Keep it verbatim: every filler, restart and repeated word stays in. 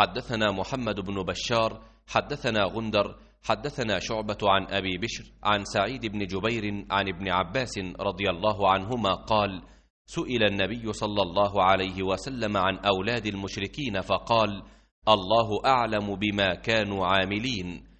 حدثنا محمد بن بشار حدثنا غندر حدثنا شعبة عن أبي بشر عن سعيد بن جبير عن ابن عباس رضي الله عنهما قال: سئل النبي صلى الله عليه وسلم عن أولاد المشركين فقال: الله أعلم بما كانوا عاملين.